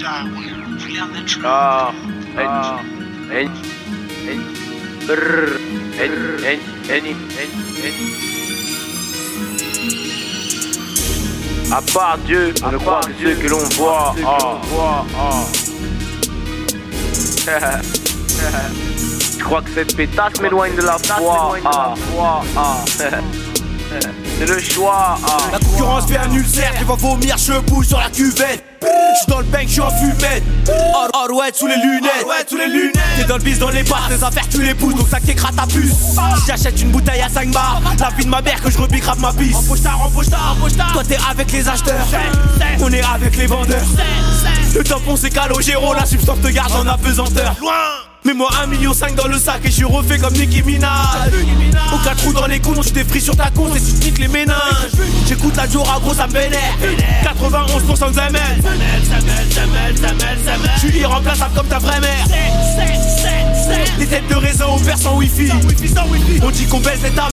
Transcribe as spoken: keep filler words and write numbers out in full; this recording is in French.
Ah, ah, en, en, brrr, en, en, en, en, en. À part Dieu, on ne croit que Dieu que l'on voit. Ah, ah. Je crois que cette pétasse m'éloigne de la foi. Ah, ah. C'est le choix. Ah. La concurrence fait un ulcère, tu vas vomir, je bouge sur la cuvette. J'suis dans le bank, j'suis en fumette. Or, or ouais, sous les lunettes. Ouais, sous les lunettes. T'es dans le bis, dans les bars, tes affaires, tu les pousses. Donc ça qu'écrase ta puce. Si j'achète une bouteille à cinq bars, la vie de ma mère que je rebigrave ma piste. Empoche-tard, empoche-tard, empoche-tard. Toi t'es avec les acheteurs, on est avec les vendeurs. Le tampon c'est Calogero, la substance te garde en apesanteur. Loin. Mets-moi un million cinq dans le sac et je suis refait comme Nicki Minaj. Aucun trou dans les couilles, je t'ai pris sur ta compte et tu te niques les méninges. J'écoute la Jora, gros ça me vénère. quatre-vingt-onze pour cent de Zamel. Je suis irremplaçable comme ta vraie mère. Des têtes de réseau ouvertes sans wifi. On dit qu'on baisse les tables